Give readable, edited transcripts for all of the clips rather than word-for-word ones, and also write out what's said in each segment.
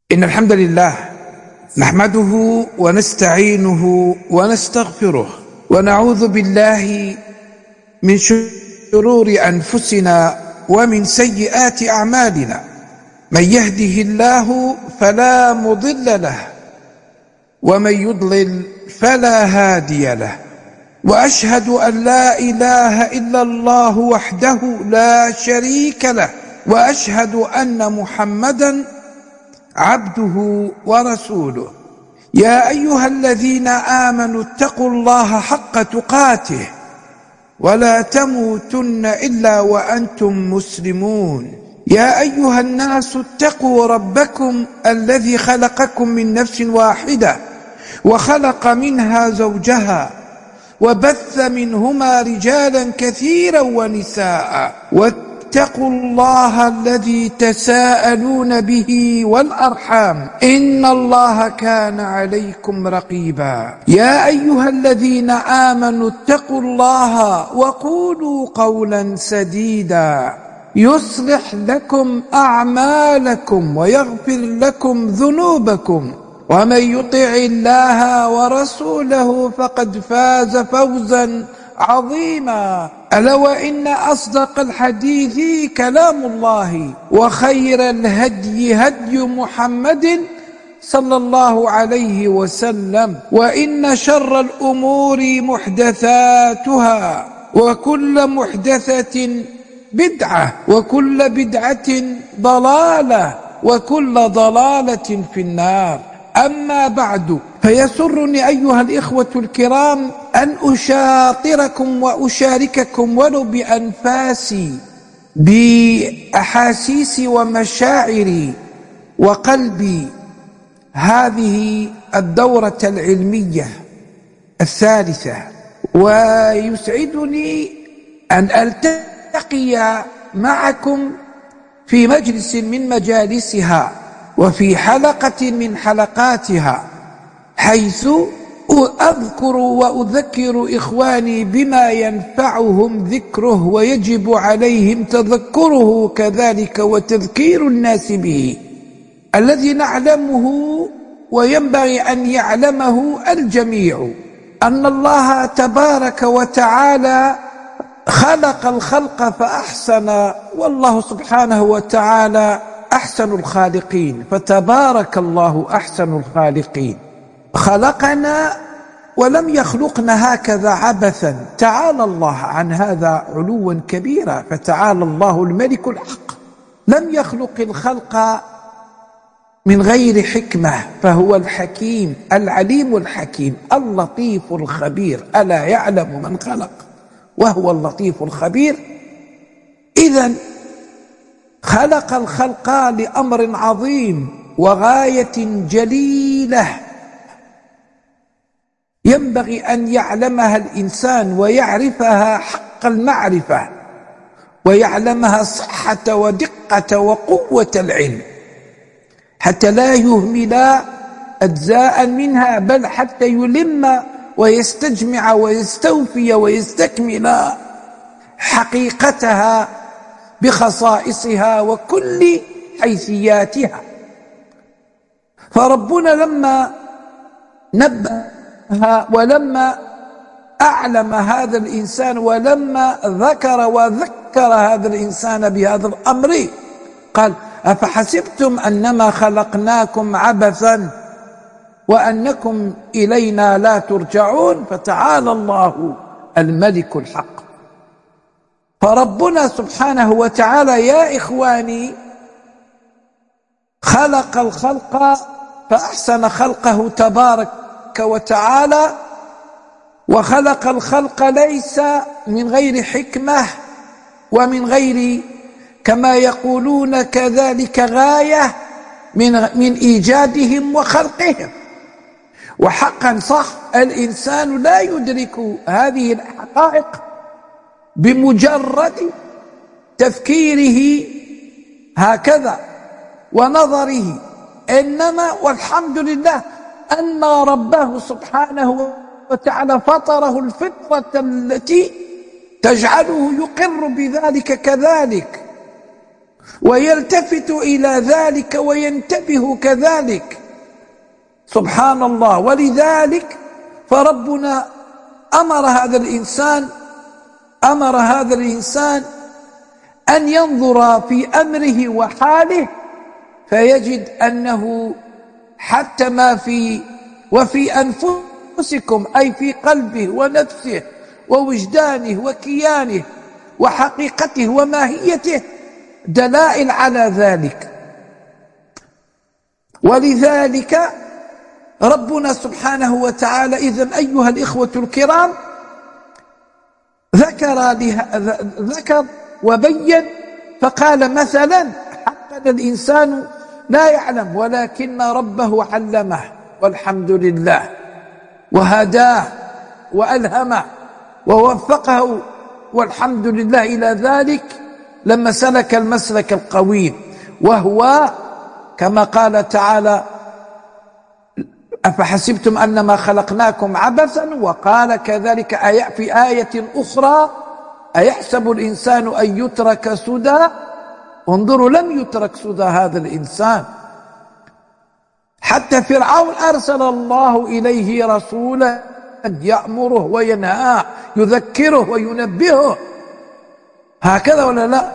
إن الحمد لله نحمده ونستعينه ونستغفره ونعوذ بالله من شرور أنفسنا ومن سيئات أعمالنا. من يهده الله فلا مضل له ومن يضلل فلا هادي له، وأشهد أن لا إله إلا الله وحده لا شريك له، وأشهد أن محمدًا عبده ورسوله. يا أيها الذين آمنوا اتقوا الله حق تقاته ولا تموتن إلا وأنتم مسلمون. يا أيها الناس اتقوا ربكم الذي خلقكم من نفس واحدة وخلق منها زوجها وبث منهما رجالا كثيرا ونساء، واتقوا الله الذي تساءلون به والأرحام إن الله كان عليكم رقيبا. يا أيها الذين آمنوا اتقوا الله وقولوا قولا سديدا يصلح لكم أعمالكم ويغفر لكم ذنوبكم، ومن يطع الله ورسوله فقد فاز فوزا عظيما. ألا وإن أصدق الحديث كلام الله، وخير الهدي هدي محمد صلى الله عليه وسلم، وإن شر الأمور محدثاتها، وكل محدثة بدعة، وكل بدعة ضلالة، وكل ضلالة في النار. أما بعد، فيسرني أيها الإخوة الكرام أن أشاطركم وأشارككم ولو بأنفاسي بأحاسيسي ومشاعري وقلبي هذه الدورة العلمية الثالثة، ويسعدني أن ألتقي معكم في مجلس من مجالسها وفي حلقة من حلقاتها، حيث أذكر وأذكر إخواني بما ينفعهم ذكره ويجب عليهم تذكره كذلك وتذكير الناس به، الذي نعلمه وينبغي أن يعلمه الجميع، أن الله تبارك وتعالى خلق الخلق فأحسن، والله سبحانه وتعالى أحسن الخالقين، فتبارك الله أحسن الخالقين. خلقنا ولم يخلقنا هكذا عبثا، تعالى الله عن هذا علوا كبيرا، فتعالى الله الملك الحق. لم يخلق الخلق من غير حكمة، فهو الحكيم العليم الحكيم اللطيف الخبير. ألا يعلم من خلق وهو اللطيف الخبير؟ إذن خلق الخلق لأمر عظيم وغاية جليلة ينبغي أن يعلمها الإنسان ويعرفها حق المعرفة، ويعلمها صحة ودقة وقوة العلم، حتى لا يهمل أجزاء منها، بل حتى يلم ويستجمع ويستوفي ويستكمل حقيقتها بخصائصها وكل حيثياتها. فربنا لما نبهها ولما أعلم هذا الإنسان ولما ذكر وذكر هذا الإنسان بهذا الأمر قال: أفحسبتم أنما خلقناكم عبثا وأنكم إلينا لا ترجعون. فتعالى الله الملك الحق. فربنا سبحانه وتعالى يا إخواني خلق الخلق فأحسن خلقه تبارك وتعالى، وخلق الخلق ليس من غير حكمة ومن غير كما يقولون كذلك غاية من إيجادهم وخلقهم. وحقا صح، الإنسان لا يدرك هذه الحقائق بمجرد تفكيره هكذا ونظره، إنما والحمد لله أن ربه سبحانه وتعالى فطره الفطرة التي تجعله يقر بذلك كذلك، ويلتفت إلى ذلك وينتبه كذلك. سبحان الله. ولذلك فربنا أمر هذا الإنسان أن ينظر في أمره وحاله، فيجد أنه حتى وفي أنفسكم، أي في قلبه ونفسه ووجدانه وكيانه وحقيقته وماهيته، دلائل على ذلك. ولذلك ربنا سبحانه وتعالى إذن أيها الإخوة الكرام ذكر وبين، فقال مثلا حقا الإنسان لا يعلم ولكن ربه علمه، والحمد لله، وهداه وألهمه ووفقه والحمد لله إلى ذلك لما سلك المسلك القويم، وهو كما قال تعالى: أفحسبتم أنما خلقناكم عبثا، وقال كذلك في آية أخرى: أيحسب الإنسان أن يترك سدى. انظروا، لم يترك سدى هذا الإنسان. حتى فرعون أرسل الله إليه رسولا يأمره وينهاه، يذكره وينبهه. هكذا ولا لا؟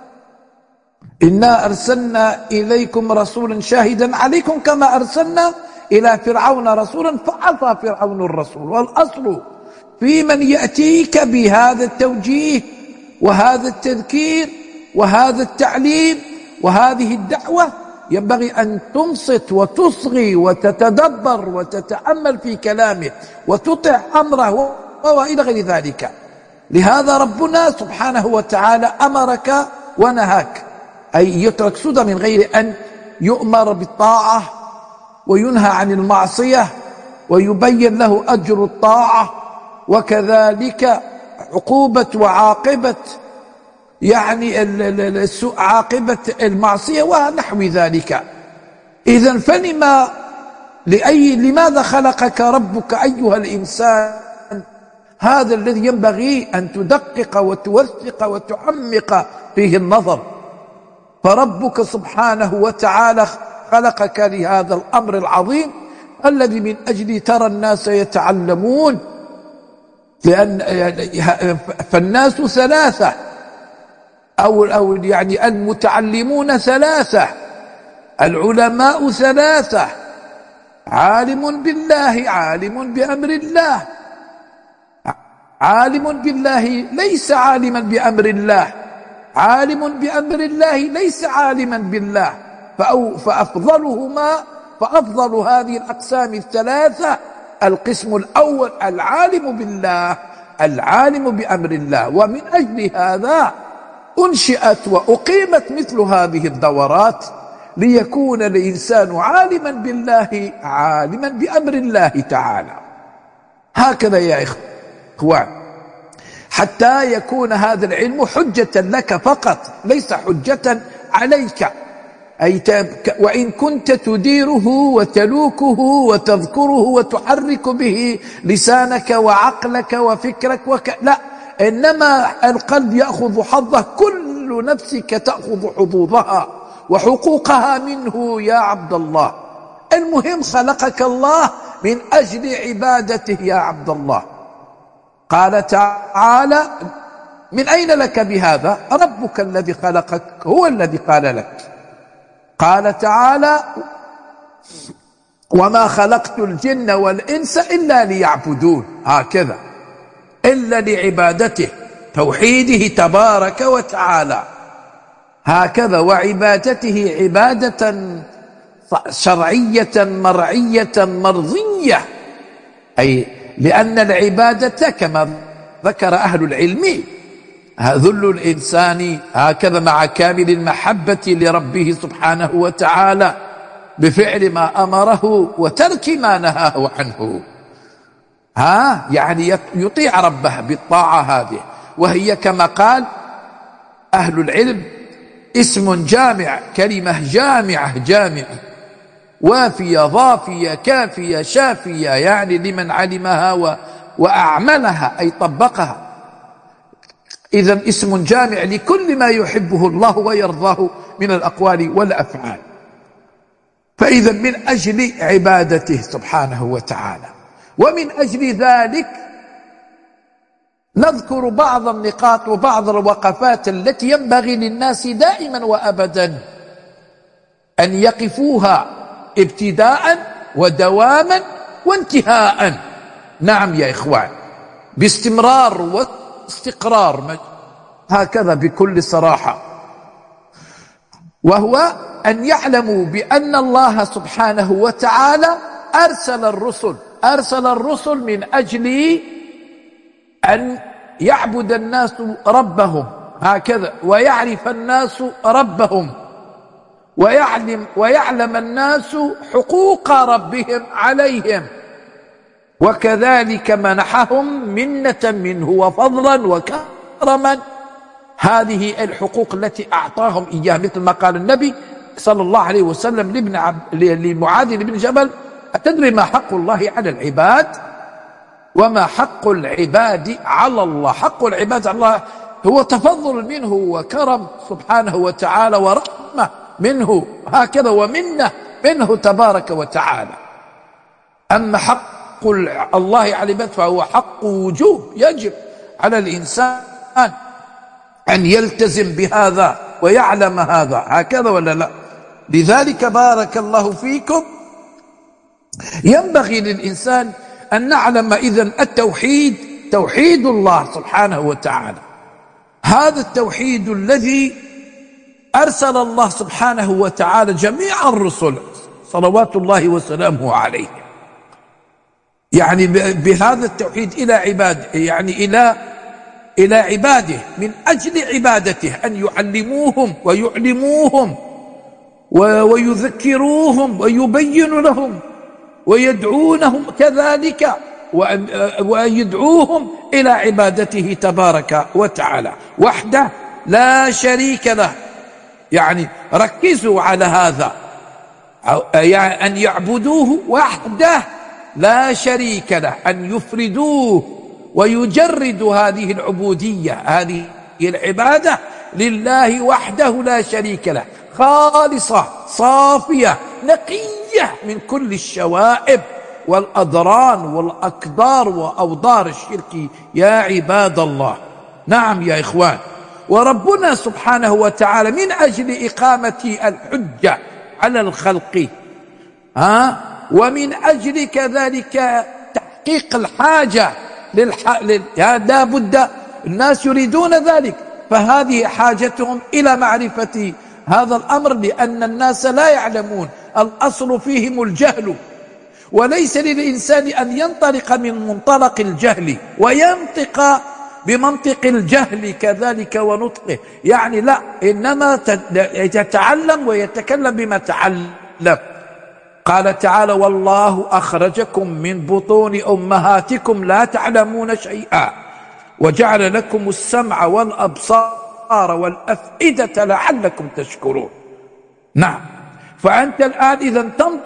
إنا أرسلنا إليكم رسولا شاهدا عليكم كما أرسلنا إلى فرعون رسولا فعصى فرعون الرسول. والأصل في من يأتيك بهذا التوجيه وهذا التذكير وهذا التعليم وهذه الدعوة ينبغي أن تنصت وتصغي وتتدبر وتتأمل في كلامه وتطع أمره وإلى غير ذلك. لهذا ربنا سبحانه وتعالى أمرك ونهاك، أي يترك سدى من غير أن يؤمر بالطاعة وينهى عن المعصية ويبين له أجر الطاعة وكذلك عقوبة وعاقبة، يعني عاقبة المعصية ونحو ذلك. إذن لماذا خلقك ربك أيها الإنسان؟ هذا الذي ينبغي أن تدقق وتوثق وتعمق فيه النظر. فربك سبحانه وتعالى خلقك لهذا الأمر العظيم الذي من أجل ترى الناس يتعلمون، فالناس ثلاثة، أو يعني المتعلمون ثلاثة، العلماء ثلاثة: عالم بالله، عالم بأمر الله، عالم بالله ليس عالما بأمر الله، عالم بأمر الله ليس عالما بالله. فأفضل هذه الأقسام الثلاثة القسم الأول العالم بالله، العالم بأمر الله. ومن أجل هذا أنشئت وأقيمت مثل هذه الدورات ليكون الإنسان عالما بالله، عالما بأمر الله تعالى. هكذا يا إخوان، حتى يكون هذا العلم حجة لك فقط، ليس حجة عليك. وإن كنت تديره وتلوكه وتذكره وتحرك به لسانك وعقلك وفكرك لا، إنما القلب يأخذ حظه، كل نفسك تأخذ حظوظها وحقوقها منه يا عبد الله. المهم خلقك الله من أجل عبادته يا عبد الله. قال تعالى: من أين لك بهذا؟ ربك الذي خلقك هو الذي قال لك. قال تعالى: وما خلقت الجن والإنس إلا ليعبدون. هكذا، إلا لعبادته، توحيده تبارك وتعالى. هكذا، وعبادته عبادة شرعية مرعية مرضية، أي لأن العبادة كما ذكر أهل العلم ذل الإنسان هكذا مع كامل المحبة لربه سبحانه وتعالى بفعل ما أمره وترك ما نهاه عنه. يعني يطيع ربه بالطاعة هذه، وهي كما قال أهل العلم اسم جامع، كلمة جامعة وافية ضافية كافية شافية، يعني لمن علمها وأعملها أي طبقها. إذن اسم جامع لكل ما يحبه الله ويرضاه من الأقوال والأفعال. فإذا من أجل عبادته سبحانه وتعالى، ومن أجل ذلك نذكر بعض النقاط وبعض الوقفات التي ينبغي للناس دائما وأبدا أن يقفوها ابتداء ودواما وانتهاء. نعم يا إخوان، باستمرار واستقرار، هكذا بكل صراحة. وهو أن يعلموا بأن الله سبحانه وتعالى أرسل الرسل من أجل أن يعبد الناس ربهم، هكذا، ويعرف الناس ربهم، ويعلم الناس حقوق ربهم عليهم، وكذلك منحهم منة منه وفضلا وكرما هذه الحقوق التي أعطاهم إياها، مثل ما قال النبي صلى الله عليه وسلم لمعاذ بن جبل: أتدري ما حق الله على العباد وما حق العباد على الله؟ حق العباد على الله هو تفضل منه وكرم سبحانه وتعالى ورحمة منه، هكذا، ومنة منه تبارك وتعالى. أما حق الله على العباد فهو حق وجوب، يجب على الإنسان أن يلتزم بهذا ويعلم هذا، هكذا ولا لا؟ لذلك بارك الله فيكم ينبغي للإنسان أن نعلم إذن التوحيد، توحيد الله سبحانه وتعالى، هذا التوحيد الذي أرسل الله سبحانه وتعالى جميع الرسل صلوات الله وسلامه عليه، يعني بهذا التوحيد إلى عباده، يعني إلى عباده من أجل عبادته، أن يعلموهم ويعلموهم ويذكروهم ويبين لهم ويدعونهم كذلك، ويدعوهم إلى عبادته تبارك وتعالى وحده لا شريك له. يعني ركزوا على هذا، يعني أن يعبدوه وحده لا شريك له، أن يفردوه ويجردوا هذه العبودية، هذه العبادة لله وحده لا شريك له، خالصة صافية نقية من كل الشوائب والأضران والأكدار وأوضار الشرك يا عباد الله. نعم يا إخوان، وربنا سبحانه وتعالى من أجل إقامة الحجة على الخلق، ومن أجل كذلك تحقيق الحاجة لا بد، الناس يريدون ذلك، فهذه حاجتهم إلى معرفة هذا الأمر، لأن الناس لا يعلمون، الأصل فيهم الجهل، وليس للإنسان أن ينطلق من منطلق الجهل وينطق بمنطق الجهل كذلك ونطقه، يعني لا، إنما يتعلم ويتكلم بما تعلم. قال تعالى: والله أخرجكم من بطون أمهاتكم لا تعلمون شيئا وجعل لكم السمع والأبصار والأفئدة لعلكم تشكرون. نعم، فأنت الآن إذا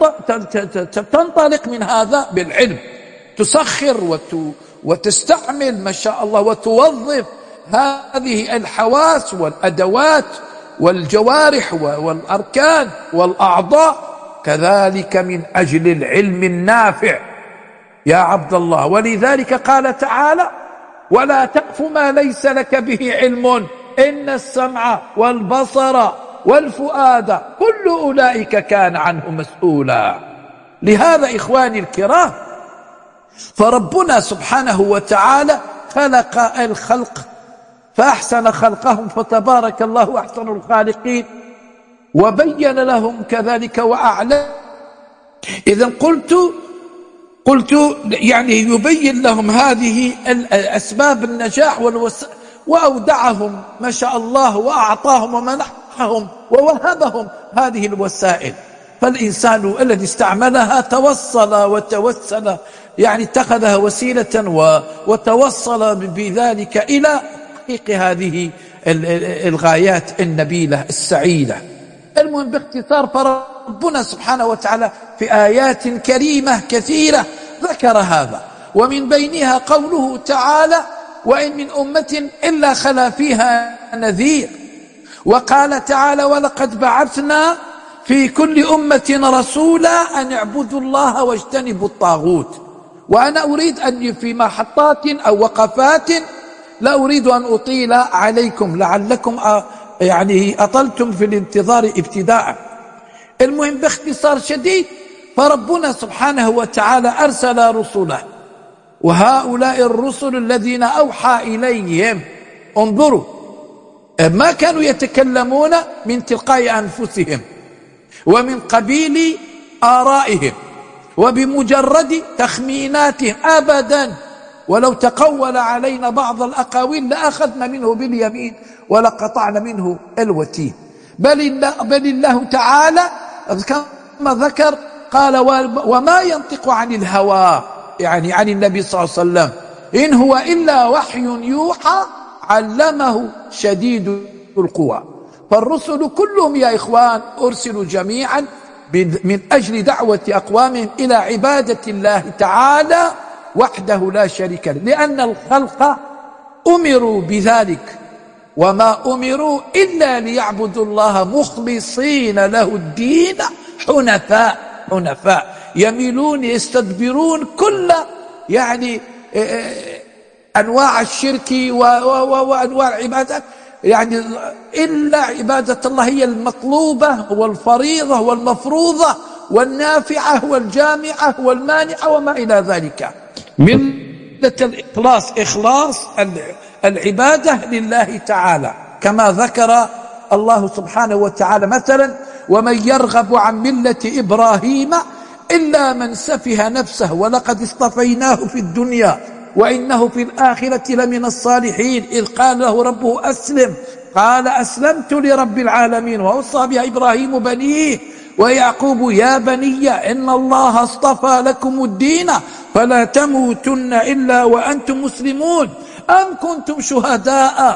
تنطلق من هذا بالعلم، تسخر وتستعمل ما شاء الله وتوظف هذه الحواس والأدوات والجوارح والأركان والأعضاء كذلك من أجل العلم النافع يا عبد الله. ولذلك قال تعالى: ولا تقف ما ليس لك به علم إن السمع والبصر والفؤاد كل أولئك كان عنه مسؤولا. لهذا إخواني الكرام، فربنا سبحانه وتعالى خلق الخلق فأحسن خلقهم فتبارك الله أحسن الخالقين، وبين لهم كذلك وأعلم. إذن قلت يعني يبين لهم هذه أسباب النجاح وأودعهم ما شاء الله وأعطاهم ومنحهم ووهبهم هذه الوسائل، فالإنسان الذي استعملها وتوسل، يعني اتخذها وسيلة وتوصل بذلك إلى تحقيق هذه الغايات النبيلة السعيدة. المهم باختصار، فربنا سبحانه وتعالى في آيات كريمة كثيرة ذكر هذا، ومن بينها قوله تعالى: وإن من أمة إلا خلا فيها نذير. وقال تعالى ولقد بعثنا في كل أمة رسولا أن اعبدوا الله واجتنبوا الطاغوت. وأنا أريد أن في محطات أو وقفات لا أريد أن أطيل عليكم لعلكم يعني أطلتم في الانتظار ابتداء. المهم باختصار شديد، فربنا سبحانه وتعالى أرسل رسله، وهؤلاء الرسل الذين أوحى إليهم انظروا ما كانوا يتكلمون من تلقاء أنفسهم ومن قبيل آرائهم وبمجرد تخميناتهم أبدا. ولو تقول علينا بعض الأقاويل لأخذنا منه باليمين ولقطعنا منه الوتين. بل الله تعالى كما ذكر قال وما ينطق عن الهوى، يعني عن النبي صلى الله عليه وسلم، إن هو إلا وحي يوحى علمه شديد القوى. فالرسل كلهم يا إخوان أرسلوا جميعا من أجل دعوة أقوامهم إلى عبادة الله تعالى وحده لا شريك له، لأن الخلق أمروا بذلك، وما أمروا إلا ليعبدوا الله مخلصين له الدين حنفاء يميلون يستدبرون كل يعني أنواع الشرك وأنواع العبادات، يعني إلا عبادة الله هي المطلوبة والفريضة والمفروضة والنافعة والجامعة والمانعة وما إلى ذلك. ملة الإخلاص، إخلاص العبادة لله تعالى، كما ذكر الله سبحانه وتعالى مثلا ومن يرغب عن ملة إبراهيم إلا من سفه نفسه ولقد اصطفيناه في الدنيا وإنه في الآخرة لمن الصالحين إذ قال له ربه أسلم قال أسلمت لرب العالمين ووصى بها إبراهيم بنيه ويعقوب يا بني إن الله اصطفى لكم الدين فلا تموتن إلا وأنتم مسلمون أم كنتم شهداء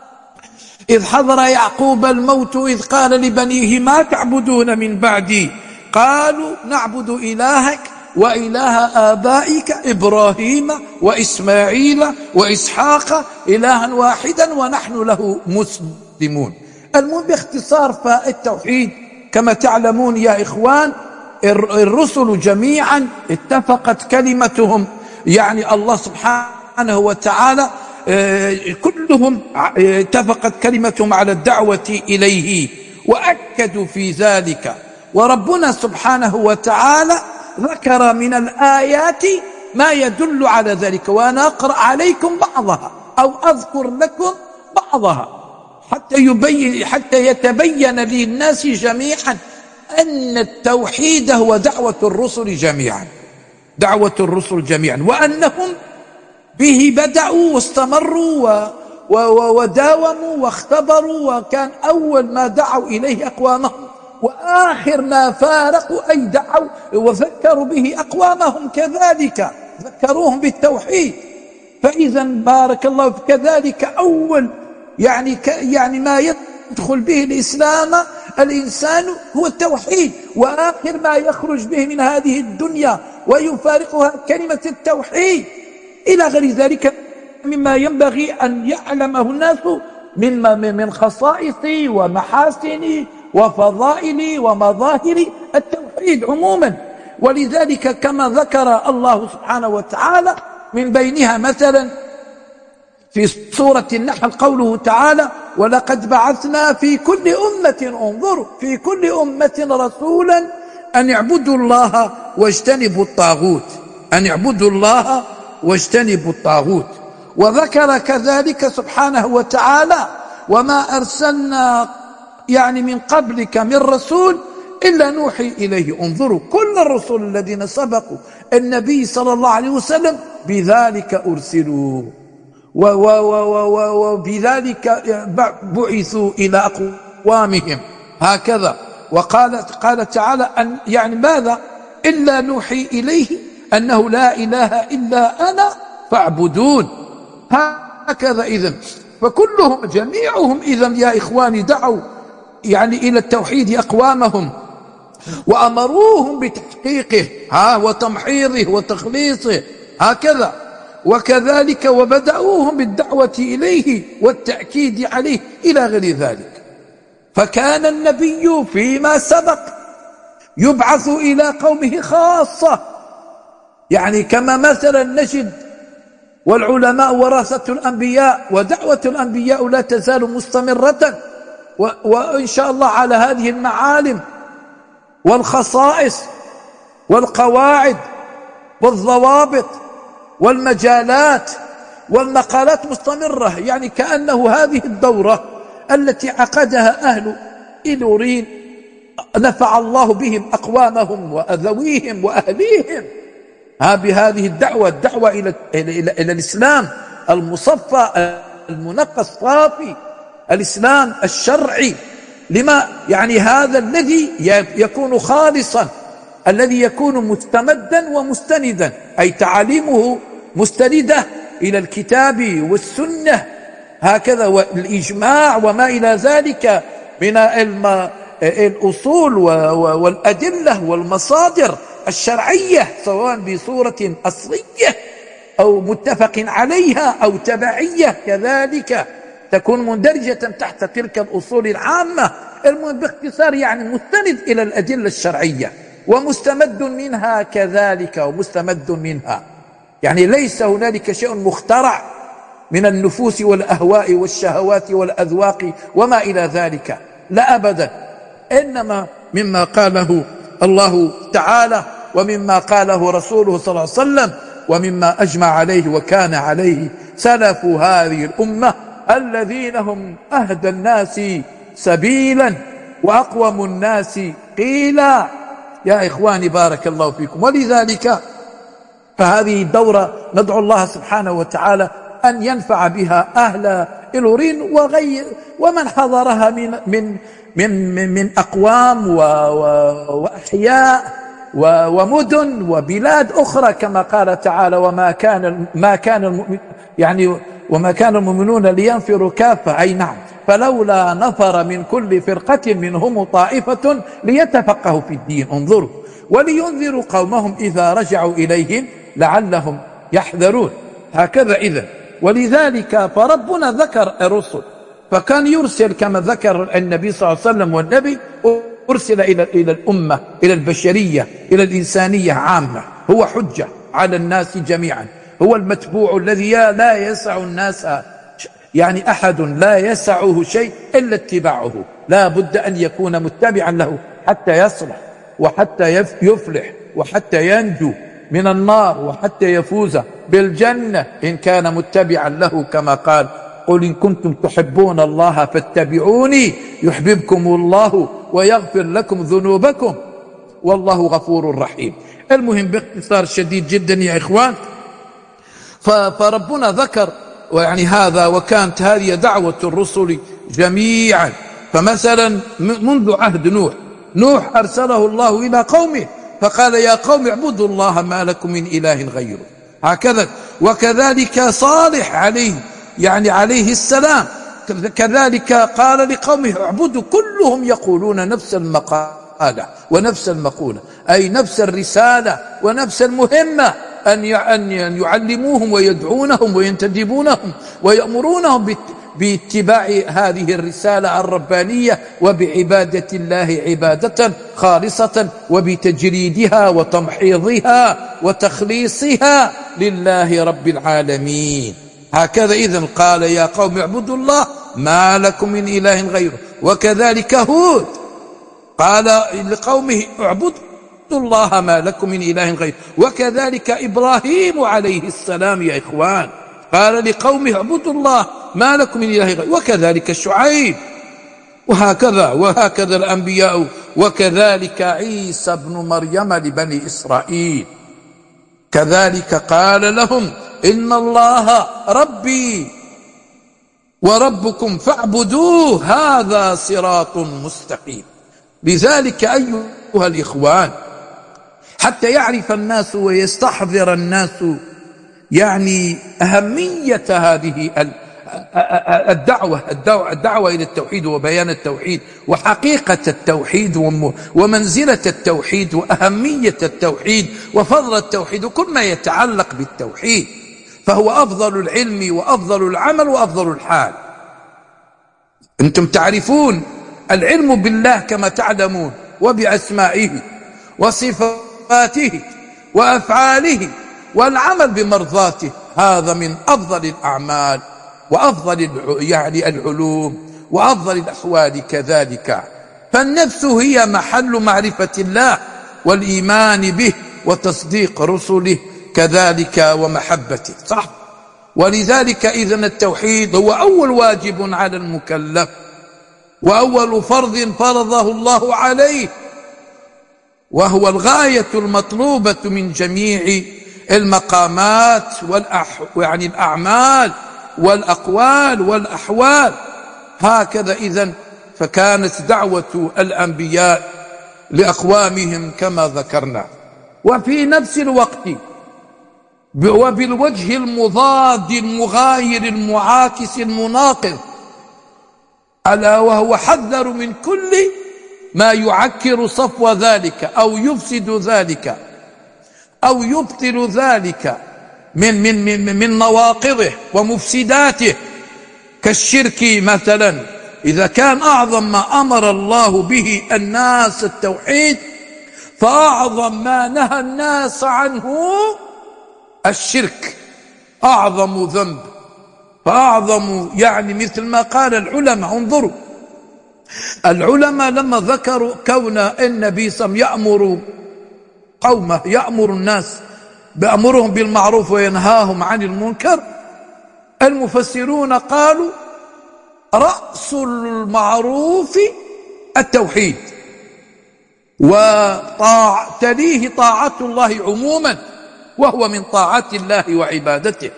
إذ حضر يعقوب الموت إذ قال لبنيه ما تعبدون من بعدي قالوا نعبد إلهك وإله آبائك إبراهيم وإسماعيل وإسحاق إلها واحدا ونحن له مسلمون. المهم باختصار فالتوحيد كما تعلمون يا إخوان الرسل جميعا اتفقت كلمتهم، يعني الله سبحانه وتعالى كلهم اتفقت كلمتهم على الدعوة إليه وأكدوا في ذلك. وربنا سبحانه وتعالى ذكر من الآيات ما يدل على ذلك، وأنا أقرأ عليكم بعضها أو أذكر لكم بعضها حتى يتبين للناس جميعا أن التوحيد هو دعوة الرسل جميعا، وأنهم به بدأوا واستمروا وداوموا واختبروا، وكان أول ما دعوا إليه أقوامهم وآخر ما فارقوا أي دعوا وذكروا به أقوامهم كذلك ذكروهم بالتوحيد. فإذا بارك الله كذلك أول يعني ما يدخل به الإنسان هو التوحيد، وآخر ما يخرج به من هذه الدنيا ويفارقها كلمة التوحيد إلى غير ذلك مما ينبغي أن يعلمه الناس من خصائص ومحاسن وفضائل ومظاهر التوحيد عموما. ولذلك كما ذكر الله سبحانه وتعالى من بينها مثلا في سورة النحل قوله تعالى ولقد بعثنا في كل أمة انظروا في كل أمة رسولا أن اعبدوا الله واجتنبوا الطاغوت وذكر كذلك سبحانه وتعالى وما أرسلنا يعني من قبلك من رسول إلا نوحي إليه. انظروا كل الرسل الذين سبقوا النبي صلى الله عليه وسلم بذلك أرسلوا وبذلك بعثوا إلى أقوامهم هكذا. قال تعالى أن يعني ماذا إلا نوحي إليه أنه لا إله إلا أنا فاعبدون هكذا. إذن فكلهم جميعهم إذن يا إخواني دعوا يعني إلى التوحيد أقوامهم وأمروهم بتحقيقه وتمحيضه وتخليصه هكذا. وكذلك وبدأوهم بالدعوة إليه والتأكيد عليه إلى غير ذلك. فكان النبي فيما سبق يبعث إلى قومه خاصة، يعني كما مثلا نجد والعلماء ورثة الأنبياء، ودعوة الأنبياء لا تزال مستمرة، وإن شاء الله على هذه المعالم والخصائص والقواعد والضوابط والمجالات والمقالات مستمرة. يعني كأنه هذه الدورة التي عقدها أهل إلورين نفع الله بهم أقوامهم وأذويهم وأهليهم بهذه الدعوة إلى الإسلام المصفى المنقى الصافي، الإسلام الشرعي. لما يعني هذا الذي يكون خالصا، الذي يكون مستمدا ومستندا، أي تعاليمه مستندة إلى الكتاب والسنة هكذا، والإجماع وما إلى ذلك من الأصول والأدلة والمصادر الشرعية، سواء بصورة أصلية أو متفق عليها أو تبعية كذلك تكون مندرجة تحت تلك الأصول العامة. المهم باختصار يعني مستند إلى الأدلة الشرعية ومستمد منها كذلك، ومستمد منها يعني ليس هنالك شيء مخترع من النفوس والأهواء والشهوات والأذواق وما إلى ذلك، لا أبدا، إنما مما قاله الله تعالى ومما قاله رسوله صلى الله عليه وسلم ومما أجمع عليه وكان عليه سلف هذه الأمة الذين هم أهدى الناس سبيلا وأقوم الناس قيلا. يا إخواني بارك الله فيكم. ولذلك فهذه الدورة ندعو الله سبحانه وتعالى أن ينفع بها أهل إلورين ومن حضرها من أقوام وأحياء ومدن وبلاد أخرى، كما قال تعالى وما كان المؤمنون لينفروا كافة، أي نعم، فلولا نفر من كل فرقة منهم طائفة ليتفقهوا في الدين، انظروا، ولينذروا قومهم إذا رجعوا إليهم لعلهم يحذرون. هكذا إذن. ولذلك فربنا ذكر الرسل، فكان يرسل كما ذكر النبي صلى الله عليه وسلم، والنبي أرسل إلى الأمة، إلى البشرية، إلى الإنسانية عامة، هو حجة على الناس جميعا، هو المتبوع الذي لا يسع الناس، يعني أحد لا يسعه شيء إلا اتباعه، لا بد أن يكون متبعا له حتى يصلح وحتى يفلح وحتى ينجو من النار وحتى يفوز بالجنة إن كان متبعا له، كما قال قل إن كنتم تحبون الله فاتبعوني يحببكم الله ويغفر لكم ذنوبكم والله غفور رحيم. المهم باختصار شديد جدا يا إخوان، فربنا ذكر ويعني هذا، وكانت هذه دعوة الرسل جميعا. فمثلا منذ عهد نوح أرسله الله إلى قومه فقال يا قوم اعبدوا الله ما لكم من إله غيره، هكذا. وكذلك صالح عليه السلام كذلك قال لقومه اعبدوا، كلهم يقولون نفس المقالة ونفس المقولة، أي نفس الرسالة ونفس المهمة، أن يعلموهم ويدعونهم وينتدبونهم ويأمرونهم باتباع هذه الرسالة الربانية وبعبادة الله عبادة خالصة، وبتجريدها وتمحيضها وتخليصها لله رب العالمين. هكذا إذن قال يا قوم اعبدوا الله ما لكم من إله غيره. وكذلك هود قال لقومه اعبدوا الله ما لكم من إله غيره. وكذلك إبراهيم عليه السلام يا إخوان قال لقومه اعبدوا الله ما لكم من إله غيره. وكذلك شعيب، وهكذا الأنبياء. وكذلك عيسى بن مريم لبني إسرائيل كذلك قال لهم إن الله ربي وربكم فاعبدوه هذا صراط مستقيم. لذلك أيها الإخوان حتى يعرف الناس ويستحضر الناس يعني أهمية هذه الدعوة إلى التوحيد وبيان التوحيد وحقيقة التوحيد ومنزلة التوحيد وأهمية التوحيد وفضل التوحيد وكل ما يتعلق بالتوحيد. فهو أفضل العلم وأفضل العمل وأفضل الحال. أنتم تعرفون العلم بالله كما تعلمون، وبأسمائه وصفاته وأفعاله، والعمل بمرضاته، هذا من أفضل الأعمال وأفضل العلوم وأفضل الأحوال كذلك. فالنفس هي محل معرفة الله والإيمان به وتصديق رسله كذلك ومحبته، صح؟ ولذلك إذن التوحيد هو أول واجب على المكلف، وأول فرض فرضه الله عليه، وهو الغاية المطلوبة من جميع المقامات الأعمال والأقوال والأحوال. هكذا إذن فكانت دعوة الأنبياء لأقوامهم كما ذكرنا. وفي نفس الوقت وبالوجه المضاد المغاير المعاكس المناقض، ألا وهو حذر من كل ما يعكر صفو ذلك أو يفسد ذلك أو يبطل ذلك من نواقضه ومفسداته، كالشرك مثلا. إذا كان أعظم ما أمر الله به الناس التوحيد، فأعظم ما نهى الناس عنه الشرك، أعظم ذنب، فأعظم مثل ما قال العلماء. انظروا العلماء لما ذكروا كون النبي صلى الله عليه وسلم يأمر قومه، يأمر الناس، بأمرهم بالمعروف وينهاهم عن المنكر، المفسرون قالوا رأس المعروف التوحيد، وتليه طاعة الله عموما، وهو من طاعة الله وعبادته،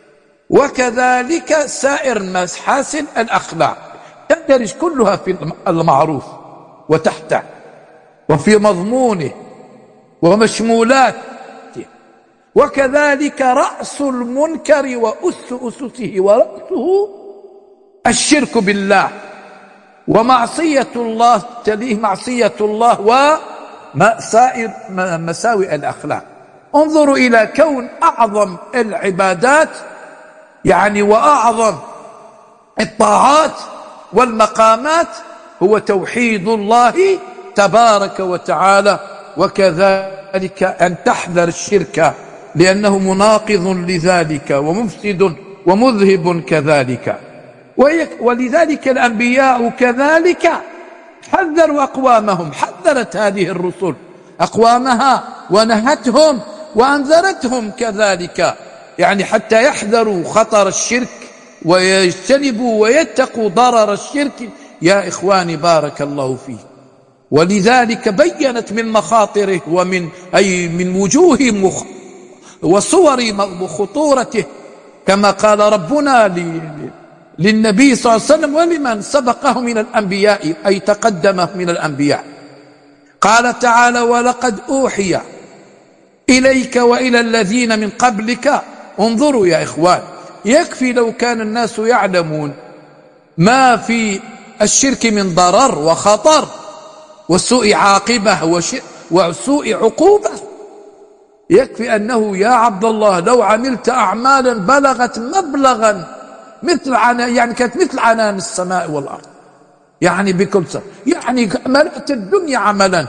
وكذلك سائر محاسن الأخلاق تندرج كلها في المعروف وتحته وفي مضمونه ومشمولاته. وكذلك رأس المنكر وأسسه ورأسه الشرك بالله، ومعصية الله تليه معصية الله وسائر مساوئ الأخلاق. انظروا إلى كون أعظم العبادات وأعظم الطاعات والمقامات هو توحيد الله تبارك وتعالى، وكذلك أن تحذر الشرك لأنه مناقض لذلك ومفسد ومذهب كذلك. ولذلك الأنبياء كذلك حذروا أقوامهم، حذرت هذه الرسل أقوامها ونهتهم وأنذرتهم كذلك، حتى يحذروا خطر الشرك ويجتنبوا ويتقوا ضرر الشرك. يا إخواني بارك الله فيه. ولذلك بينت من مخاطره من وجوه وصور خطورته، كما قال ربنا للنبي صلى الله عليه وسلم ولمن سبقه من الأنبياء أي تقدمه من الأنبياء. قال تعالى ولقد أوحي إليك وإلى الذين من قبلك. انظروا يا إخوان، يكفي لو كان الناس يعلمون ما في الشرك من ضرر وخطر وسوء عاقبة وسوء عقوبة، يكفي أنه يا عبد الله لو عملت أعمالا بلغت مبلغا كانت مثل عنان السماء والأرض، بكل سر، ملأت الدنيا عملا،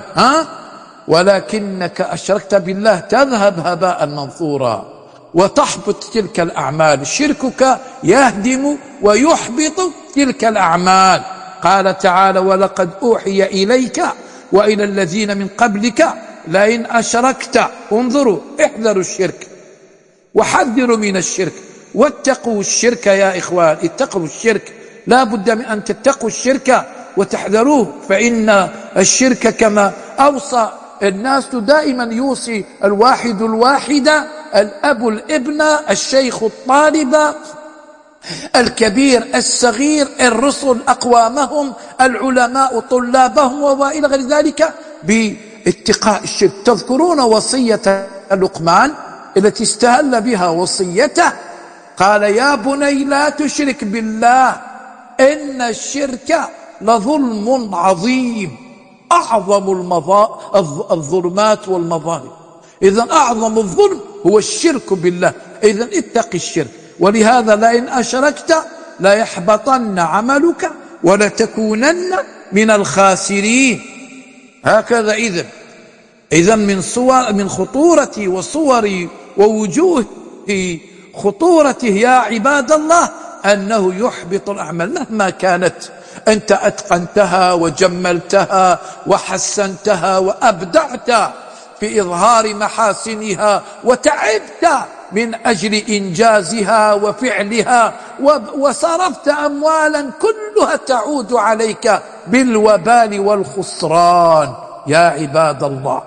ولكنك أشركت بالله تذهب هباء منثورا وتحبط تلك الأعمال. شركك يهدم ويحبط تلك الأعمال. قال تعالى ولقد أوحي إليك وإلى الذين من قبلك لئن أشركت. انظروا، احذروا الشرك وحذروا من الشرك واتقوا الشرك يا إخوان، اتقوا الشرك، لا بد من أن تتقوا الشرك وتحذروه، فإن الشرك كما أوصى الناس دائما يوصي الواحد الواحدة، الأب الابن، الشيخ الطالب، الكبير الصغير، الرسل أقوامهم، العلماء طلابهم وإلى غير ذلك، باتقاء الشرك. تذكرون وصية لقمان التي استهل بها وصيته؟ قال يا بني لا تشرك بالله إن الشرك لظلم عظيم، أعظم الظلمات والمظالم. إذن أعظم الظلم هو الشرك بالله. إذن اتق الشرك. ولهذا لئن أشركت لا يحبطن عملك ولتكونن من الخاسرين. هكذا إذن من خطورة وصور ووجوه خطورته يا عباد الله أنه يحبط الأعمال مهما كانت. أنت أتقنتها وجملتها وحسنتها وأبدعت في إظهار محاسنها وتعبت من أجل إنجازها وفعلها وصرفت أموالا كلها تعود عليك بالوبال والخسران يا عباد الله.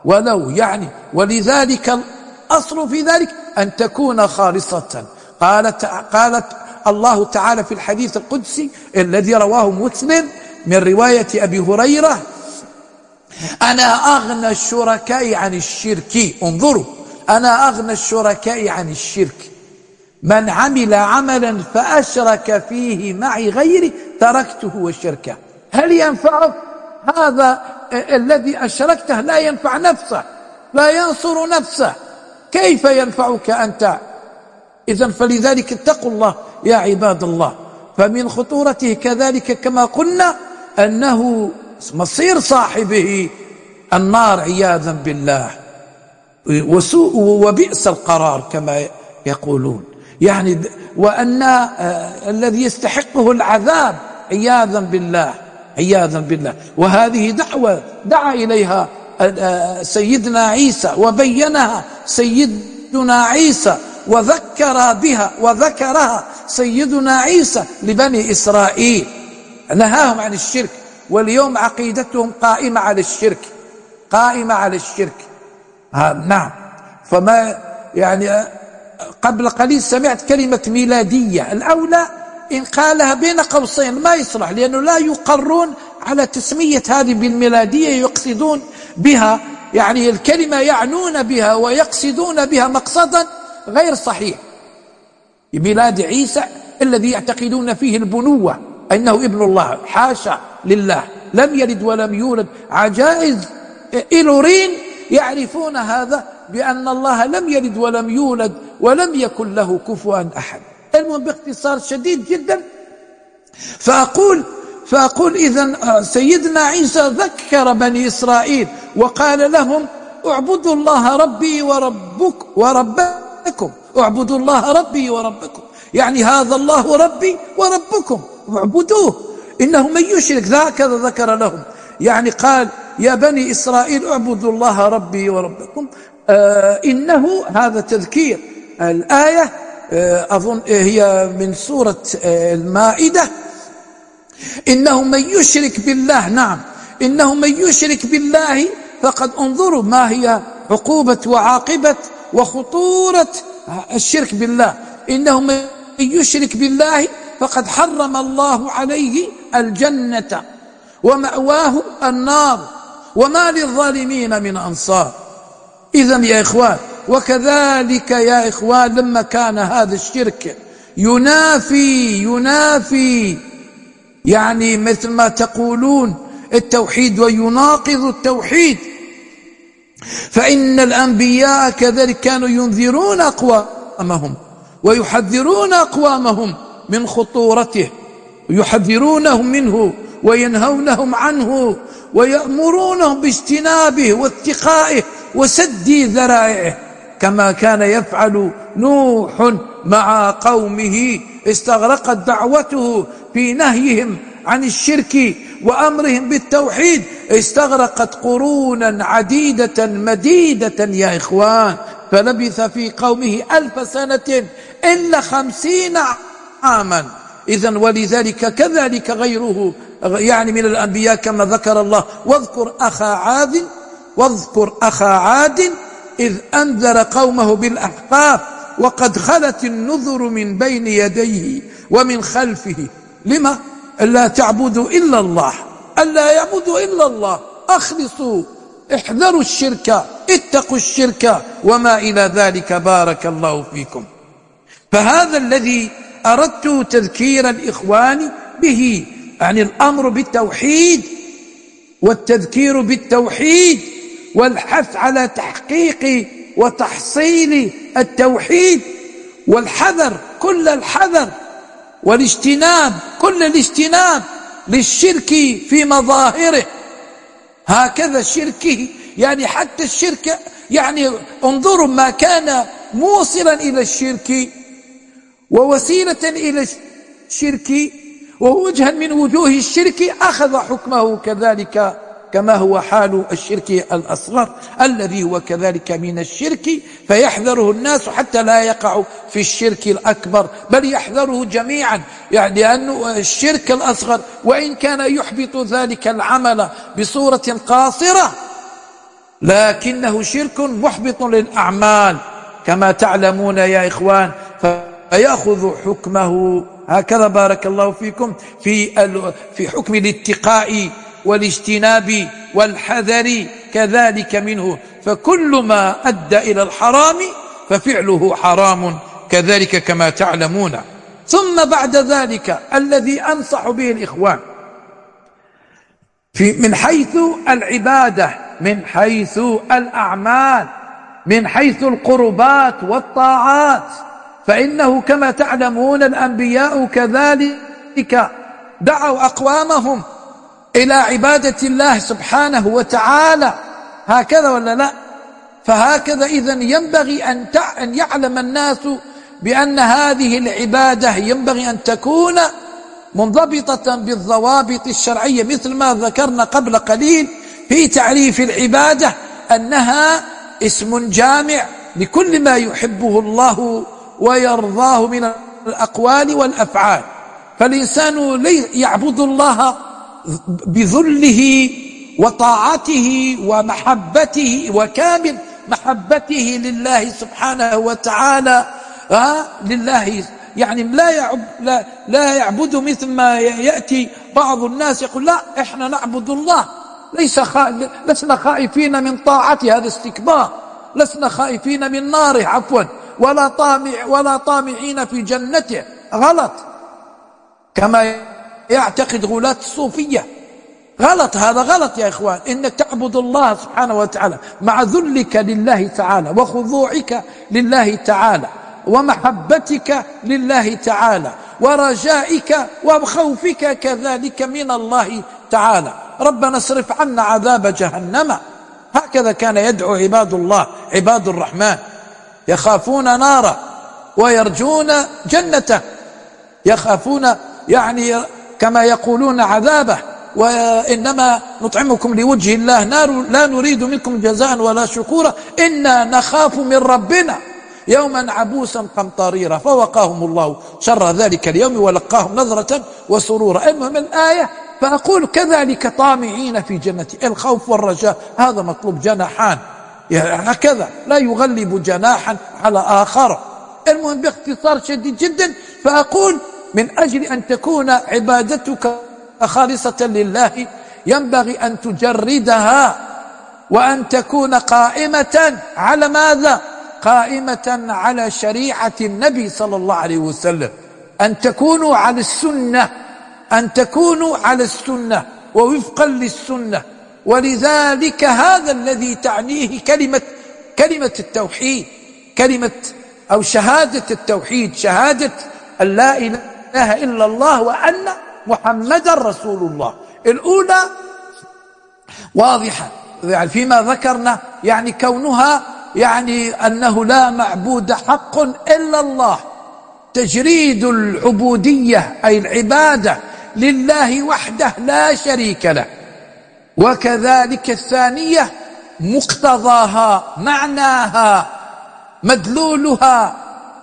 ولذلك الأصل في ذلك أن تكون خالصة. قالت الله تعالى في الحديث القدسي الذي رواه مسلم من رواية أبي هريرة: أنا أغنى الشركاء عن الشرك. انظروا، أنا أغنى الشركاء عن الشرك، من عمل عملا فأشرك فيه معي غيري تركته وشركه. هل ينفعك هذا الذي أشركته؟ لا ينفع نفسه، لا ينصر نفسه، كيف ينفعك أنت؟ إذن فلذلك اتقوا الله يا عباد الله. فمن خطورته كذلك كما قلنا أنه مصير صاحبه النار عياذا بالله، وبئس القرار كما يقولون، يعني وأن الذي يستحقه العذاب عياذا بالله عياذا بالله. وهذه دعوة دعا إليها سيدنا عيسى وبينها سيدنا عيسى وذكرها سيدنا عيسى لبني إسرائيل، نهاهم عن الشرك، واليوم عقيدتهم قائمة على الشرك. نعم. فما يعني قبل قليل سمعت كلمة ميلادية، الأولى إن قالها بين قوسين ما يصلح، لأنه لا يقرون على تسمية هذه بالميلادية، يقصدون بها يعني الكلمة يعنون بها ويقصدون بها مقصدا غير صحيح. ميلاد عيسى الذي يعتقدون فيه البنوة، أنه ابن الله، حاشا لله، لم يلد ولم يولد. عجائز إلورين يعرفون هذا بأن الله لم يلد ولم يولد ولم يكن له كفوا أحد. المهم باختصار شديد جدا، فأقول إذن سيدنا عيسى ذكر بني إسرائيل وقال لهم: اعبدوا الله ربي وربكم، اعبدوا الله ربي وربكم، يعني هذا الله ربي وربكم اعبدوه، إنه من يشرك، هكذا ذكر لهم. يعني قال: يا بني إسرائيل اعبدوا الله ربي وربكم. إنه هذا تذكير. الآية أظن هي من سورة المائدة: إنه من يشرك بالله، نعم، إنه من يشرك بالله فقد، انظروا ما هي عقوبة وعاقبة وخطورة الشرك بالله. إنه من يشرك بالله فقد حرم الله عليه الجنة ومأواه النار وما للظالمين من أنصار. إذن يا إخوان، وكذلك يا إخوان لما كان هذا الشرك ينافي يعني مثل ما تقولون التوحيد ويناقض التوحيد، فإن الأنبياء كذلك كانوا ينذرون أقوامهم ويحذرون أقوامهم من خطورته، ويحذرونهم منه وينهونهم عنه ويأمرونهم باجتنابه واتقائه وسد ذرائعه، كما كان يفعل نوح مع قومه. استغرقت دعوته في نهيهم عن الشرك وأمرهم بالتوحيد، استغرقت قرونا عديدة مديدة يا إخوان، فلبث في قومه 1000 سنة إلا 50 عاما. إذن ولذلك كذلك غيره يعني من الأنبياء كما ذكر الله: واذكر أخا عاد إذ أنذر قومه بالأحقاف وقد خلت النذر من بين يديه ومن خلفه. لما؟ ألا تعبدوا إلا الله، ألا يعبدوا إلا الله، أخلصوا، احذروا الشرك، اتقوا الشرك وما إلى ذلك. بارك الله فيكم. فهذا الذي أردت تذكير الإخوان به، يعني الأمر بالتوحيد والتذكير بالتوحيد والحث على تحقيق وتحصيل التوحيد والحذر كل الحذر والاجتناب كل الاجتناب للشرك في مظاهره. هكذا الشرك، يعني حتى الشرك، يعني انظروا ما كان موصلا إلى الشرك ووسيلة إلى الشرك ووجها من وجوه الشرك أخذ حكمه كذلك كما هو حال الشرك الأصغر الذي هو كذلك من الشرك، فيحذره الناس حتى لا يقعوا في الشرك الأكبر، بل يحذره جميعا، يعني لأن الشرك الأصغر وإن كان يحبط ذلك العمل بصورة قاصرة لكنه شرك محبط للأعمال كما تعلمون يا إخوان، فيأخذ حكمه هكذا بارك الله فيكم في حكم الاتقاء والاجتناب والحذر كذلك منه، فكل ما أدى إلى الحرام ففعله حرام كذلك كما تعلمون. ثم بعد ذلك الذي أنصح به الإخوان من حيث العبادة، من حيث الأعمال، من حيث القربات والطاعات، فإنه كما تعلمون الأنبياء كذلك دعوا أقوامهم إلى عبادة الله سبحانه وتعالى، هكذا ولا لا؟ فهكذا إذن ينبغي أن يعلم الناس بأن هذه العبادة ينبغي أن تكون منضبطة بالضوابط الشرعية، مثل ما ذكرنا قبل قليل في تعريف العبادة أنها اسم جامع لكل ما يحبه الله ويرضاه من الأقوال والأفعال، فالإنسان يعبد الله بذله وطاعته ومحبته وكامل محبته لله سبحانه وتعالى، لله، يعني لا يعبد مثل ما يأتي بعض الناس يقول لا احنا نعبد الله، لسنا خائفين من طاعته، هذا استكبار، لسنا خائفين من ناره عفوا ولا طامعين في جنته، غلط كما يعتقد غلاة الصوفية، غلط، هذا غلط يا إخوان. إنك تعبد الله سبحانه وتعالى مع ذلك لله تعالى وخضوعك لله تعالى ومحبتك لله تعالى ورجائك وخوفك كذلك من الله تعالى. ربنا اصرف عنا عذاب جهنم، هكذا كان يدعو عباد الله عباد الرحمن، يخافون ناره ويرجون جنته، يخافون يعني كما يقولون عذابه، وإنما نطعمكم لوجه الله لا نريد منكم جزاء ولا شكورا إنا نخاف من ربنا يوما عبوسا قمطريرا، فوقاهم الله شر ذلك اليوم ولقاهم نظرة وسرورا. المهم الآية، فأقول كذلك طامعين في جنتي، الخوف والرجاء هذا مطلوب، جناحان هكذا لا يغلب جناحا على آخر. المهم باختصار شديد جدا، فأقول من أجل أن تكون عبادتك خالصة لله ينبغي أن تجردها وأن تكون قائمة على ماذا؟ قائمة على شريعة النبي صلى الله عليه وسلم، أن تكونوا على السنة، أن تكونوا على السنة ووفقا للسنة. ولذلك هذا الذي تعنيه كلمة التوحيد، كلمة أو شهادة التوحيد، شهادة أن لا إله إلا الله وأن محمد رسول الله. الأولى واضحة يعني فيما ذكرنا، يعني كونها يعني أنه لا معبود حق إلا الله، تجريد العبودية أي العبادة لله وحده لا شريك له. وكذلك الثانية مقتضاها معناها مدلولها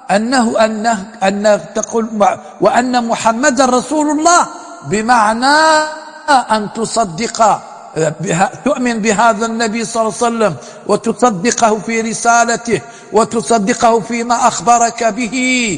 أنه تقول وأن محمد رسول الله، بمعنى أن تصدق تؤمن بهذا النبي صلى الله عليه وسلم وتصدقه في رسالته وتصدقه فيما أخبرك به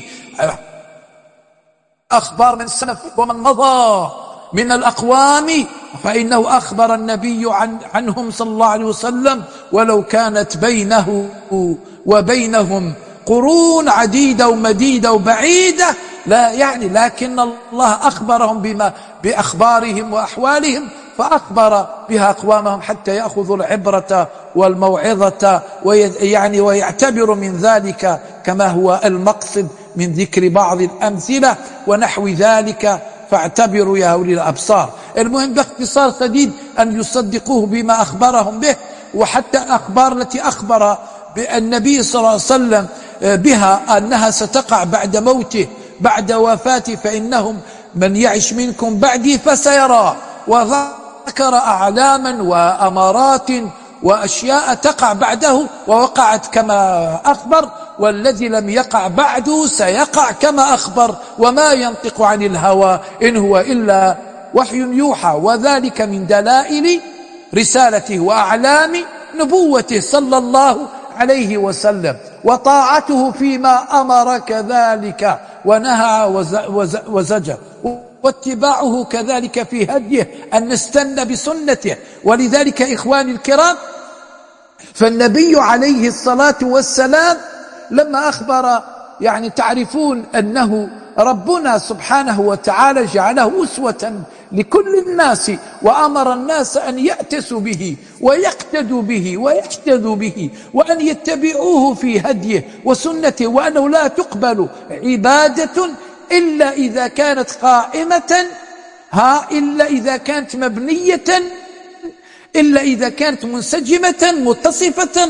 أخبار من سلف ومن مضى من الأقوام، فإنه أخبر النبي عنهم صلى الله عليه وسلم ولو كانت بينه وبينهم قرون عديدة ومديدة وبعيدة، لا يعني لكن الله أخبرهم بأخبارهم وأحوالهم فأخبر بها أقوامهم حتى يأخذوا العبرة والموعظة ويعتبروا من ذلك كما هو المقصد من ذكر بعض الأمثلة ونحو ذلك، فاعتبروا يا أولي الأبصار. المهم باختصار شديد أن يصدقوه بما أخبرهم به، وحتى الأخبار التي أخبر النبي صلى الله عليه وسلم بها أنها ستقع بعد موته بعد وفاته، فإنهم من يعش منكم بعدي فسيرى، وذكر أعلاما وأمارات وأشياء تقع بعده ووقعت كما أخبر، والذي لم يقع بعده سيقع كما أخبر، وما ينطق عن الهوى إن هو إلا وحي يوحى، وذلك من دلائل رسالته وأعلام نبوته صلى الله عليه وسلم، وطاعته فيما أمر كذلك ونهى وزجر، واتباعه كذلك في هديه أن نستنى بسنته. ولذلك إخواني الكرام، فالنبي عليه الصلاة والسلام لما أخبر تعرفون أنه ربنا سبحانه وتعالى جعله أسوة لكل الناس، وأمر الناس أن يأتسوا به ويقتدوا به ويحتذوا به، وأن يتبعوه في هديه وسنته، وأنه لا تقبل عبادة إلا إذا كانت قائمة إلا إذا كانت مبنية، إلا إذا كانت منسجمة متصفة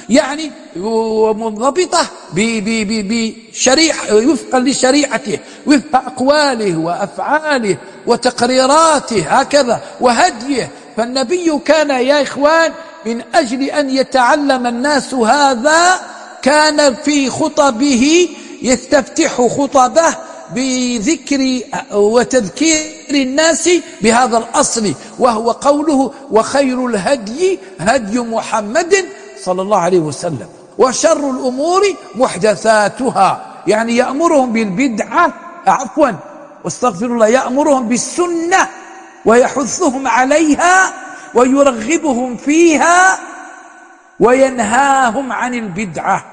ومنضبطة وفقا لشريعته، وفق أقواله وأفعاله وتقريراته هكذا وهديه. فالنبي كان يا إخوان من أجل أن يتعلم الناس هذا كان في خطبه يستفتح خطبه بذكر وتذكير الناس بهذا الأصل، وهو قوله: وخير الهدي هدي محمد صلى الله عليه وسلم، وشر الأمور محدثاتها، يأمرهم بالبدعة واستغفر الله، يأمرهم بالسنة ويحثهم عليها ويرغبهم فيها وينهاهم عن البدعة